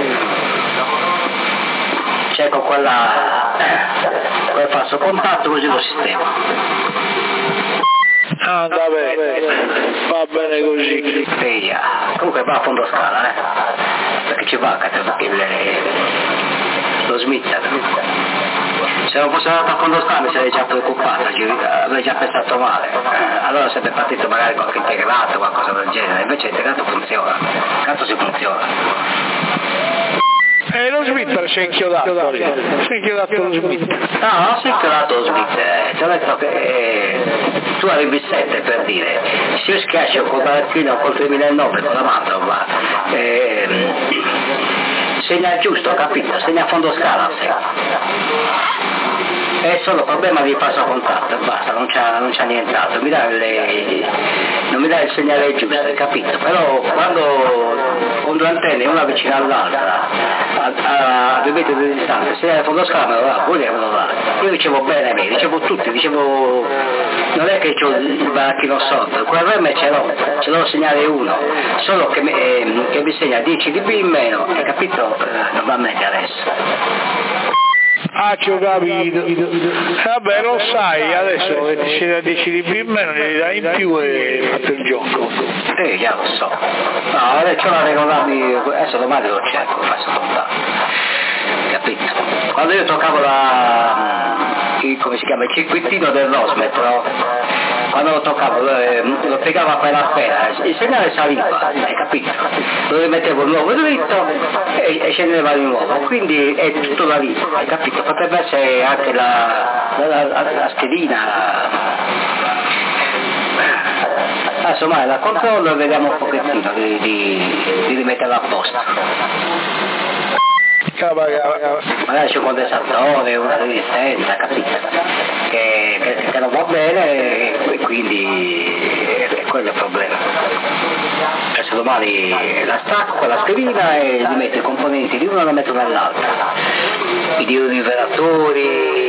cerco quella quel falso contatto, così lo sistema. Ah, va bene, va bene così. Via. Comunque va a fondo scala, eh? Perché ci va il, lo Smith. Se non fosse andato a fondo scala mi sarei già preoccupato, avrei già pensato male. Eh, allora sarebbe partito magari qualche integrato o qualcosa del genere, invece l'integrato funziona, tanto si funziona. Eh, lo Smith si è inchiodato, si è inchiodato lo Smith. No, non si è inchiodato lo Smith, eh, ti ho detto che eh, tu arrivi il sette per dire, se io schiaccio col barattino col tremilanove con la mano, eh, segna giusto, capito? Segna a fondo scala, è solo problema di falso contatto, basta, non c'ha, non c'ha nient'altro, mi dà le, non mi dà il segnale giusto, hai capito? Però quando con due antenne una vicina all'altra a, a, a due metri di distanza, se è fondo scala me lo dà, poi me lo dà. Io dicevo bene a me, dicevo tutti, dicevo non è che ho il baracchino sotto, quel R M ce l'ho, ce l'ho segnale uno, solo che mi, eh, che mi segna dieci decibel in meno, hai capito? Eh, normalmente adesso. Ah, ci ho capito. Vabbè, lo sai, adesso che ti sei da dieci decibel in meno, ne dai in più e fatto il gioco. Eh, già lo so. No, adesso c'ho la regolarmi, adesso domani lo cerco, faccio contatto. Capito? Quando io toccavo la, il, come si chiama, il circuitino dell'osmetro, quando lo toccavo, lo piegavo a quella appena, il segnale saliva, hai capito? Lo rimettevo il nuovo dritto e, e scendeva di nuovo, quindi è tutto da lì, hai capito? Potrebbe essere anche la, la, la, la schedina. Adesso mai la controllo e vediamo un pochettino di, di, di rimetterla a posto. Magari c'è un condensatore, una resistenza, capito? Che, che, che non va bene e quindi è quello il problema. Adesso domani la stacco, la schedina e gli metto i componenti di uno e la metto nell'altra. I due rivelatori,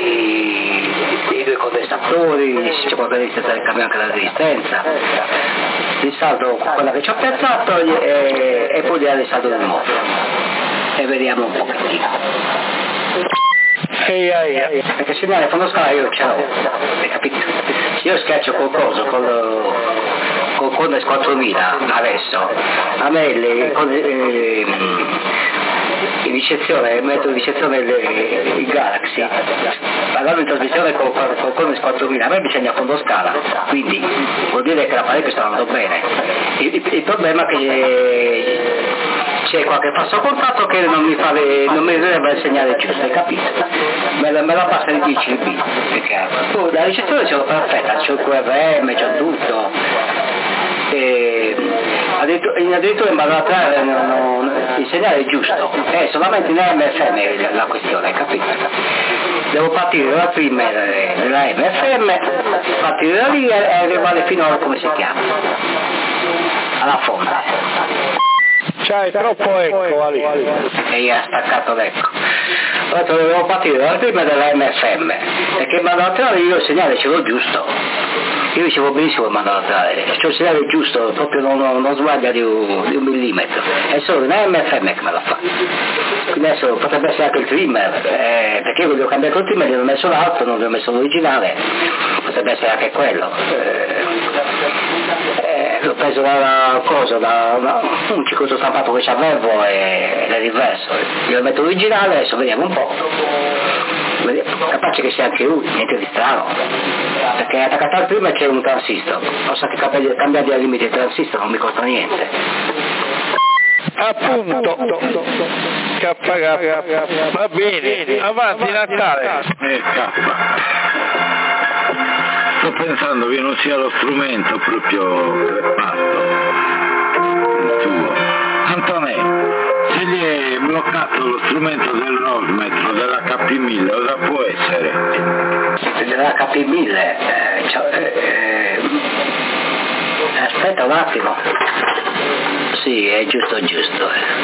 i due condensatori, se c'è qualche resistenza del cambio anche la resistenza. Risaldo quella che ci ho piazzato e, e poi gli risaldo del modo. E vediamo un pochettino. Ehi, ehi, ehi. Perché se viene fondo scala io ce l'ho, hai capito? Se io schiaccio qualcosa con col Condes quattromila adesso, a me le, con, eh, in ricezione, il metodo di ricezione il Galaxy, parlando in trasmissione con il Condes quattromila, a me bisogna a fondo scala, quindi vuol dire che l'apparecchio sta andando bene. Il, il, il problema è che c'è qualche falso contatto che non mi fa le, non mi deve il segnale giusto, hai capito? Me la, me la passa di dieci decibel, perché poi la ricezione ce l'ho perfetta, c'ho il Q R M, c'ho tutto. E addirittura in base a trave il segnale è giusto, è solamente in M F M la questione, hai capito? Devo partire dalla trimmer della M F M, partire da lì e arrivare fino a come si chiama, alla fonte. C'hai troppo ecco, Ali. E io ho staccato l'ecco. Allora dovevo partire dalla prima della M F M, perché in banda laterale io il segnale ce l'ho giusto. Io dicevo benissimo in banda laterale, c'ho il segnale giusto, proprio non, non, non sbaglia di un, di un millimetro. È solo una M F M che me la fa. Quindi adesso potrebbe essere anche il trimmer, eh, perché io voglio cambiare col trimmer, gli ho messo l'altro, non gli ho messo l'originale, potrebbe essere anche quello. Eh, eh, l'ho preso da cosa, da, da un circuito stampato che c'avevo e l'è diverso. Io metto l'originale, adesso vediamo un po'. Capace che sia anche lui, niente di strano. Perché attaccato al prima c'è un transistor, posso anche cambiare ai limiti del transistor, non mi costa niente. Appunto, K K, va bene, avanti Natale. Eh, K. Sto pensando che non sia lo strumento proprio reparto, il tuo. Antonello, se gli è bloccato lo strumento del rosmetro dell'H P mille, cosa può essere? Dell'H P mille, eh, cioè, eh, aspetta un attimo, sì, è giusto, giusto.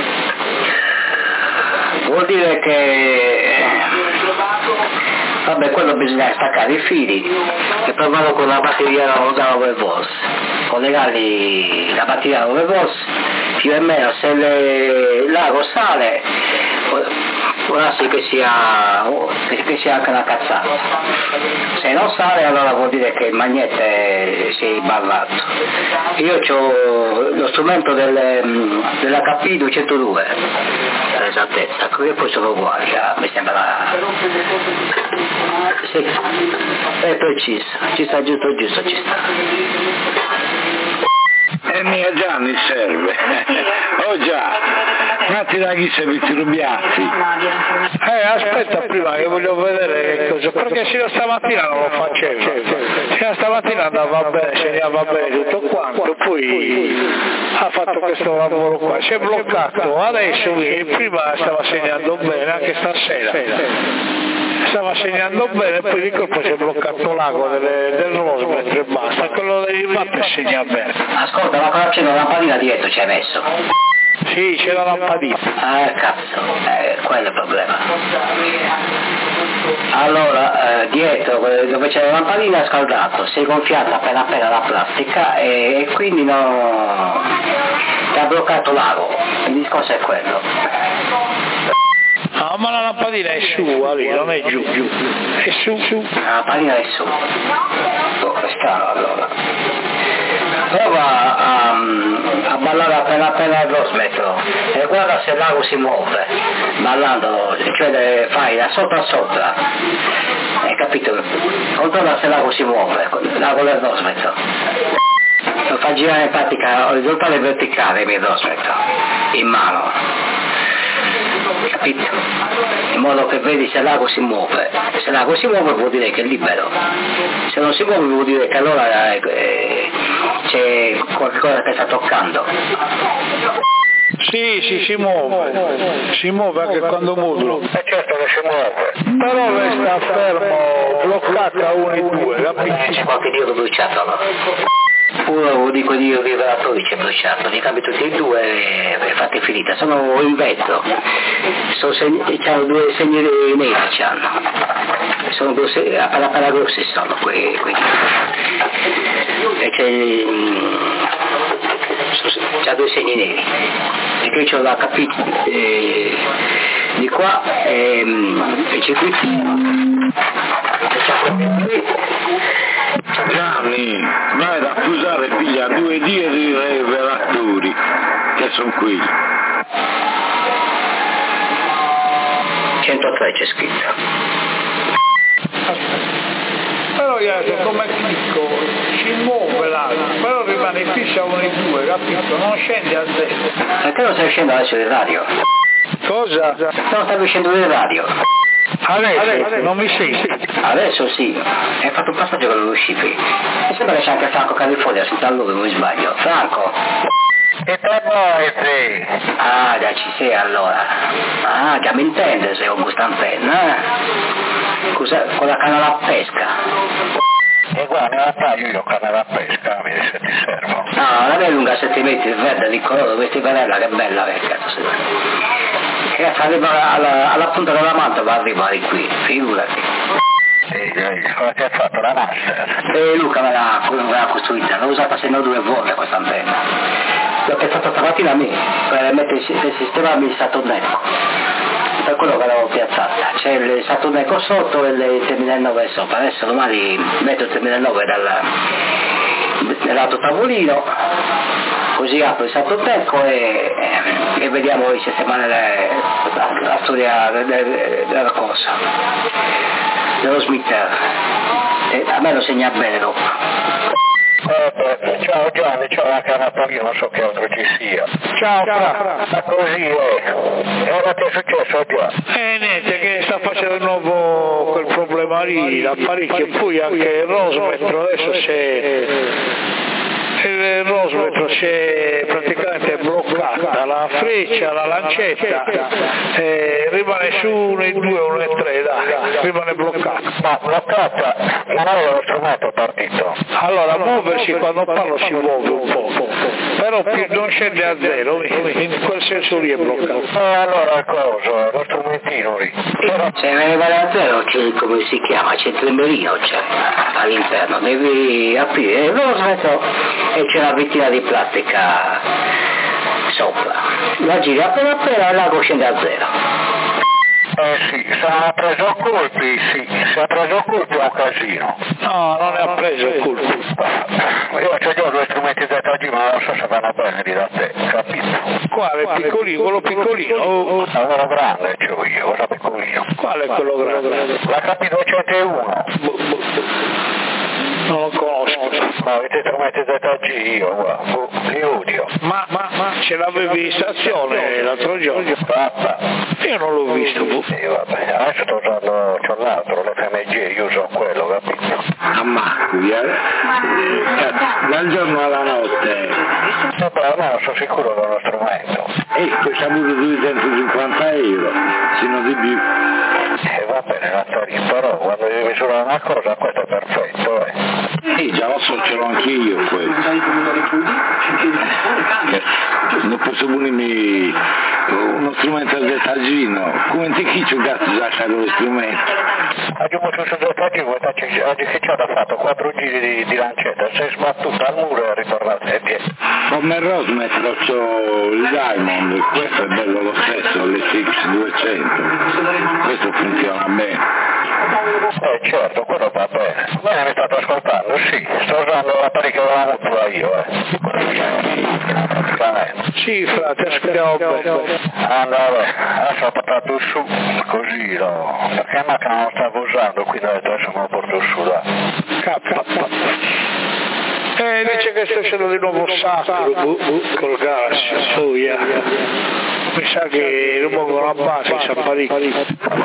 Vuol dire che, vabbè, quello bisogna staccare i fili e provarlo con la batteria da nove volt, collegarli la batteria da nove volt, più o meno se le, l'ago sale, può essere che sia, che sia anche una cazzata. Se non sale allora vuol dire che il magnete si è ballato. Io ho lo strumento del, dell'H P duecentodue, per esattezza, che poi sono uguali, mi sembra. Sì, è preciso, ci sta giusto giusto, ci sta. E mia Gianni serve. Oh già, nati da chi sei visti rubiazzi. Eh, aspetta prima che voglio vedere che cosa, perché fino a stamattina non lo facevo. Fino a stamattina andava bene, segnava bene tutto quanto, poi ha fatto questo lavoro qua. Si è bloccato, adesso prima stava segnando bene, anche stasera. Stava segnando bene, poi di colpo si è bloccato l'ago del, del rosmetro e basta, quello dei mappe segna bene. Ascolta, ma cosa c'è una lampadina dietro ci hai messo? Sì, c'è la lampadina. Ah, cazzo, eh, quello è il problema. Allora, eh, dietro dove c'è la lampadina è scaldato, si è gonfiata appena appena la plastica e, e quindi no, ti ha bloccato l'ago, il discorso è quello. Ah, ma la lampadina è su, lì, non è giù, giù, è su, su. La lampadina è su. Oh, è strano allora. Prova a, a ballare appena appena il rosmetro e guarda se l'ago si muove, ballando, cioè fai da sopra a sopra. Hai capito? Controlla se l'ago si muove, l'ago del rosmetro. Lo fa girare in pratica orizzontale e verticale il rosmetro, in mano. Capito? In modo che vedi se l'ago si muove. Se l'ago si muove vuol dire che è libero, se non si muove vuol dire che allora eh, c'è qualcosa che sta toccando. Sì, sì, si muove, si muove anche quando modulo. E certo che si muove. Però resta fermo, bloccata uno e due, capisci? C'è qualche dio bruciato allora. Uno di quei rivelatori c'è bruciato, li cambi tutti e due e fate finita, sono in vetro, sono segni, hanno due segni neri, c'hanno, sono due segni, appena appena grossi sono quei, quei. E c'è, c'ha due segni neri, e qui c'ho l'H P eh, di qua e il circuito. Gianni, vai ad accusare piglia due dietri rivelatori che sono qui. centotré c'è scritto. Però io come ti dico, si muove l'ago, però rimane fissa uno e due, capito? Non scende a destra. Perché non stai uscendo adesso del radio? Cosa? Non stai uscendo del radio. Adesso, adesso non mi senti? Adesso sì, hai fatto un passaggio con lo scipi. Mi sembra che c'è anche Franco California, senza lui, non mi sbaglio. Franco? E te poi, sì. Ah, già ci sei allora. Ah, già mi intende se ho gusto antenna, eh? Scusa, con la canna alla pesca. E guarda, in realtà io ho canna da pesca, vedi se ti servo. No, la mia è lunga sette metri, verde, di colore, questi panella, che bella, che cazzo si Che arriva alla, alla punta della manta, va a arrivare qui, figurati. Sì, come ti ha fatto la master? E Luca me l'ha, me l'ha costruita, l'ho usata se no due volte questa antenna. L'ho pensato stamattina a me, per mettere per sistemarmi il Saturneco. Per quello che l'avevo piazzata. C'è il Saturneco sotto e il terminale nove sopra. Adesso domani metto il terminale nove dal, dall'altro tavolino, così apro il Saturneco e, e vediamo di sistemare le, la, la storia della cosa. Dello smitter. E a me lo segna bene dopo. Eh, ciao Gianni, ciao la canapa, io non so che altro ci sia. Ciao Fra. Ma così è. E ora ti è successo già? E niente, che sta facendo di nuovo quel problema lì, l'apparecchio, e poi anche il rosmetro, adesso se il rosmetro si è praticamente bloccata, la freccia, la lancetta eh, rimane su uno e due, uno e tre, dai, rimane bloccata. Ma bloccata non è lo strumento partito. Allora muoversi quando parlo si muove un po', però più non scende a zero, in quel senso lì è bloccato. E allora cosa? Lo strumentino lì. Se me ne vale a zero c'è, come si chiama, c'è il tremerino c'è all'interno, devi aprire il rosmetro e c'è una vittina di plastica sopra, la giri appena appena e l'ago scende a zero. Eh sì, se non ha preso colpi, sì, se ha preso colpi è un casino. No, non ne ha preso il colpo. Io c'ho già due strumenti Z G, ma non so se vanno bene lì da te, capito? Quale piccolino? Quello piccolino? Oh, quello grande c'ho io, quello piccolino. Qual è quello grande? La K P duecentouno. Non lo conosco. No, avete strumenti Z G io, guarda, li odio. Ma, ma, ma ce l'avevi in stazione l'altro giorno? Papà. Io non l'ho visto. Sì, vabbè, adesso sto usando, c'ho l'altro, l'F M G, io uso quello, capito? Ammazzi, eh? Dal giorno alla notte. Vabbè, no, sono sicuro che è uno strumento. E questo ha avuto duecentocinquanta euro, se non di più. E va bene la tariffa, però quando devi misurare una cosa, questo è perfetto, eh. Sì, già lo so, ce l'ho anche io questo. Non posso punirmi uno strumento Z G, no? Come ti chi c'è gatto già c'è lo strumento? Oggi molto su Z G, oggi che ci ha fatto quattro giri di, di lancetta, sei sbattuto al muro e è ritornato e via. Come Rosmetro c'ho il Diamond, questo è bello lo stesso, l'S X duecento, questo funziona bene. Eh certo, quello va bene. Bene, mi state ascoltando? Sì, sto usando l'apparecchio della mutua io, eh. Praticamente. Sì, frate, ascoltiamo bene. Allora, vabbè, adesso ho portato su, così, no, perché la macchina non stavo usando, quindi adesso me lo porto su, dai. K. Eh, dice che sta facendo di nuovo sacro, col gas, soia. Mi sa che rimuovono la base, sa parecchio.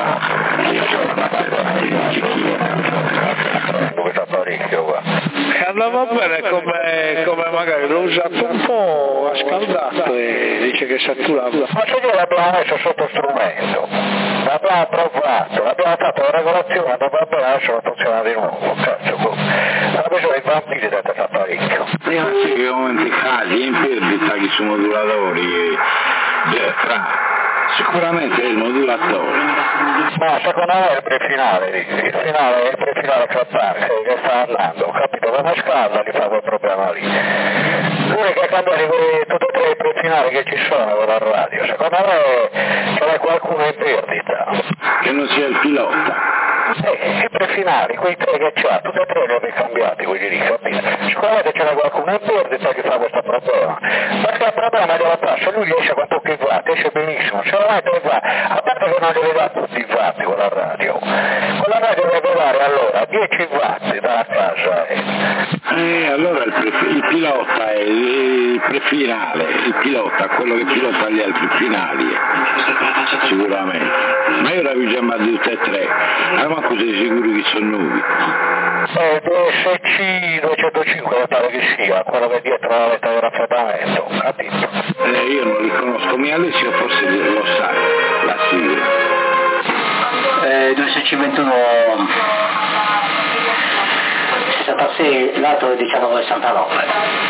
Dove sta parecchio qua? E andava bene come, come magari l'ho usato un po', ha scaldato e dice che saturava. Ma se io l'abbiamo messo sotto strumento, l'abbiamo provato, l'abbiamo fatto la regolazione, andava bene, adesso non funziona di nuovo, cazzo, ha bisogno di bambini da te parecchio. Ragazzi che momenti cali in perdita che sono modulatori, eh, fra. Sicuramente è il modulatore. Ma secondo me è il prefinale lì, il finale è il prefinale che parte, che sta andando, capito? Come scalda gli fa quel problema lì. L'unica cambiare tutti e tre i prefinali che ci sono con la radio, secondo me ce n'è qualcuno in perdita. Che non sia il pilota. Eh, i prefinali, quei tre che c'ha, tutti e tre li ho ricambiati, quelli lì, capito? Sicuramente ce n'è qualcuno in perdita che fa questo problema. Perché il problema della passa, lui riesce con pochi watt, esce benissimo, se lo mette i watt, a parte che non deve dare tutti i watt con la radio, con la radio deve dare allora dieci watt dalla casa. Eh, eh allora il, pre- il pilota è il prefinale, il pilota, quello che pilota gli altri finali, eh. Sicuramente. Ma io l'avevo già mandato tutte e tre, allora ma così sicuri che sono nuovi? Eh, D S C duecentocinque mi pare che sia, quello che è dietro la vetta di raffreddamento, capito? Eh, io non li conosco, mia Alessio forse lo sa, la sigla. Eh, due C ventuno sessantasei, l'altro è diciannove sessantanove.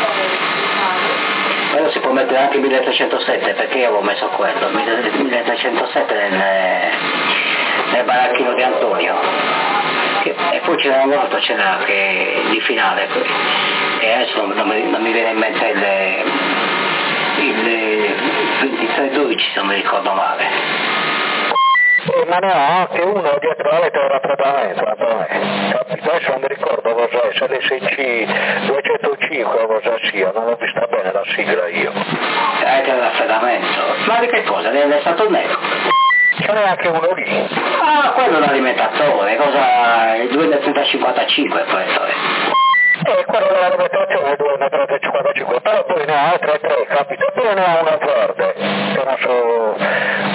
Però si può mettere anche milletrecentosette, perché io avevo messo quello, milletrecentosette nel, nel baracchino di Antonio. Che, e poi ce n'era un altro, ce n'era che di finale, e adesso non, non, mi, non mi viene in mente il, il ventitré dodici se non mi ricordo male. Eh, ma ne ho anche uno dietro la vetta di raffreddamento, capito? Adesso non mi ricordo cos'è, se l'S C duecentocinque o cosa sia, non l'ho vista bene la sigla io. Anche il raffreddamento, ma di che cosa? È stato nero? Ce n'è anche uno lì. Ah, quello è un alimentatore, cosa... il duemilatrentacinquantacinque questo è. Eh, quello dell'alimentazione è il duemilatrentacinquantacinque, però poi ne ha altre tre, capito? Poi ne ha una verde, che non so...